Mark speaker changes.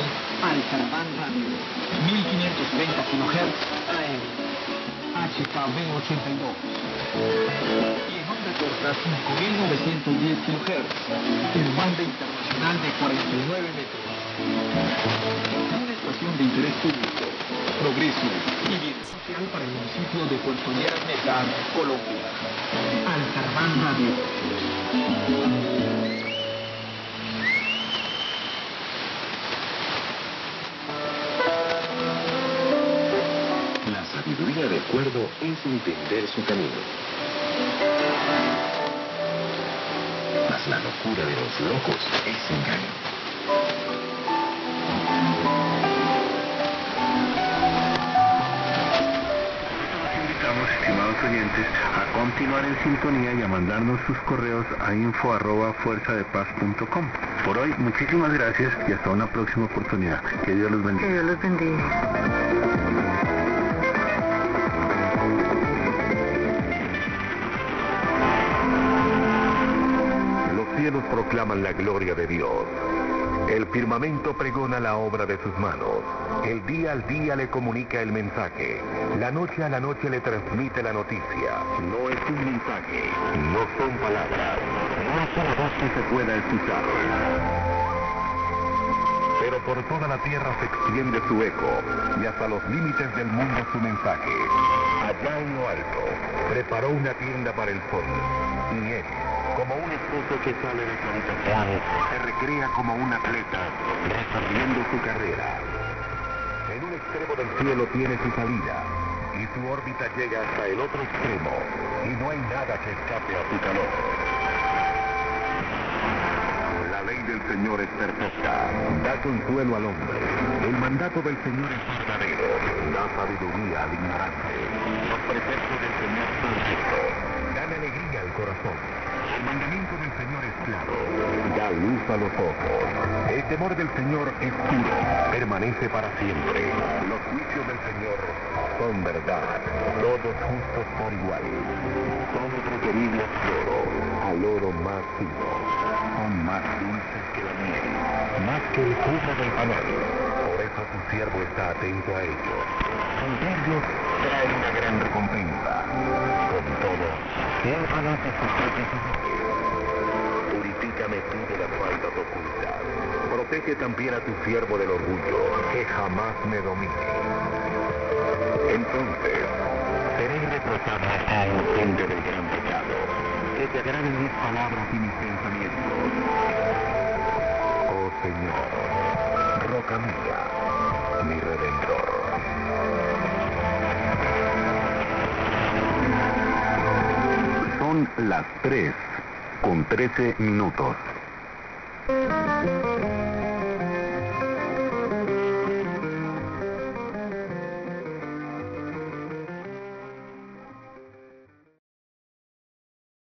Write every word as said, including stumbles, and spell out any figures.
Speaker 1: Alcaraván Radio, mil quinientos treinta kilohertz A M, H K B ochenta y dos. Y en onda corta cinco mil novecientos diez kilohertz, en banda internacional de cuarenta y nueve metros. Una estación de interés público, progreso y bien social para el municipio de Puerto Lleras Meta, Colombia. Alcaraván Radio.
Speaker 2: La sabiduría del cuerdo es entender su camino. Mas la locura de los locos es engaño.
Speaker 3: Estimados oyentes, a continuar en sintonía y a mandarnos sus correos a info arroba fuerza de paz punto com. Por hoy, muchísimas gracias y hasta una próxima oportunidad. Que Dios los bendiga.
Speaker 4: Que Dios los bendiga.
Speaker 5: Los cielos proclaman la gloria de Dios. El firmamento pregona la obra de sus manos. El día al día le comunica el mensaje. La noche a la noche le transmite la noticia. No es un mensaje, no son palabras, no es una voz que se pueda escuchar. Pero por toda la tierra se extiende su eco y hasta los límites del mundo su mensaje. Allá en lo alto, preparó una tienda para el sol. Y él, como un esposo que sale de su habitación, se recrea como un atleta, recorriendo su carrera. En un extremo del cielo tiene su salida, y su órbita llega hasta el otro extremo, y no hay nada que escape a su calor. La ley del Señor es perfecta, da consuelo al hombre. El mandato del Señor es verdadero, da sabiduría al ignorante. Los preceptos del Señor son rectos, dan alegría al corazón. El mandamiento del Señor es claro, da luz a los ojos. El temor del Señor es puro, permanece para siempre. Los juicios del Señor son verdad, todos justos por igual. Son preferibles al oro, al oro más fino. Son más dulces que la miel, más que el jugo del panal. Por eso tu siervo está atento a ellos. Entenderlos trae una gran recompensa. Con todo, ¿quién conoce sus propios errores? Purifícame tú de las faltas ocultas. Protege también a tu siervo del orgullo, que jamás me domine. Entonces, seré irreprochable a inocente del gran pecado. Que te agraden mis palabras y mis pensamientos. Oh Señor, roca mía, mi Redentor. Son las tres con trece minutos.